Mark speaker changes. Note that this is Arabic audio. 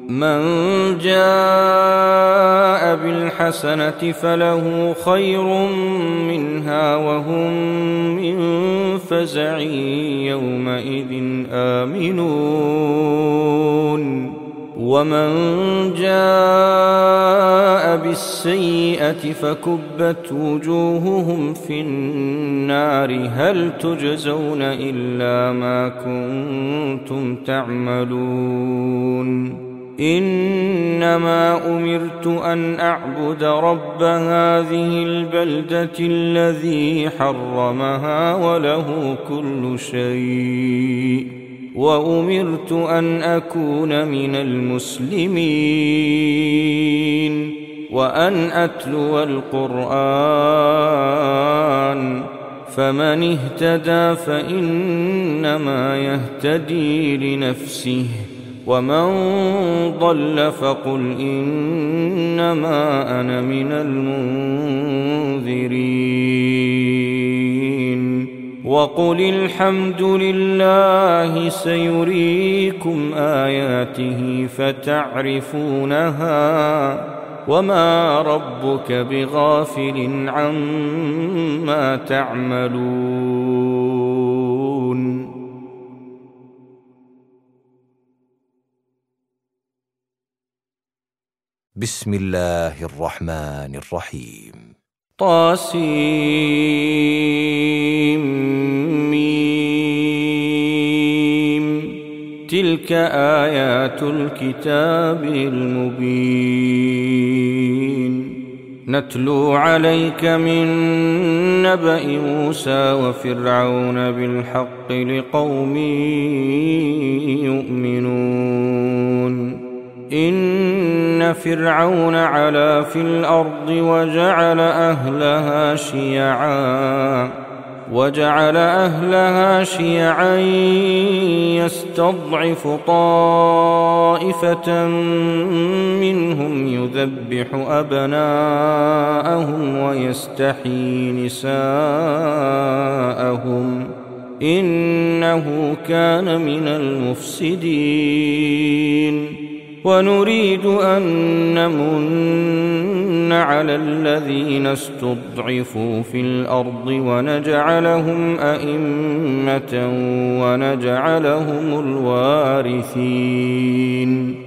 Speaker 1: من جاء بالحسنة فله خير منها وهم من فزع يومئذ آمنون ومن جاء بالسيئة فكبت وجوههم في النار هل تجزون إلا ما كنتم تعملون إنما أمرت أن أعبد رب هذه البلدة الذي حرمها وله كل شيء وأمرت أن أكون من المسلمين وأن أتلو القرآن فمن اهتدى فإنما يهتدي لنفسه ومن ضل فقل إنما أنا من المنذرين وقل الحمد لله سيريكم آياته فتعرفونها وما ربك بغافل عما تعملون.
Speaker 2: بسم الله الرحمن الرحيم.
Speaker 1: طاسيم تلك آيات الكتاب المبين نتلو عليك من نبأ موسى وفرعون بالحق لقوم يؤمنون إن فرعون علا في الأرض وجعل أهلها شيعا يستضعف طائفة منهم يذبح أبناءهم ويستحيي نساءهم إنه كان من المفسدين ونريد أن نمن على الذين استضعفوا في الأرض ونجعلهم أئمة ونجعلهم الوارثين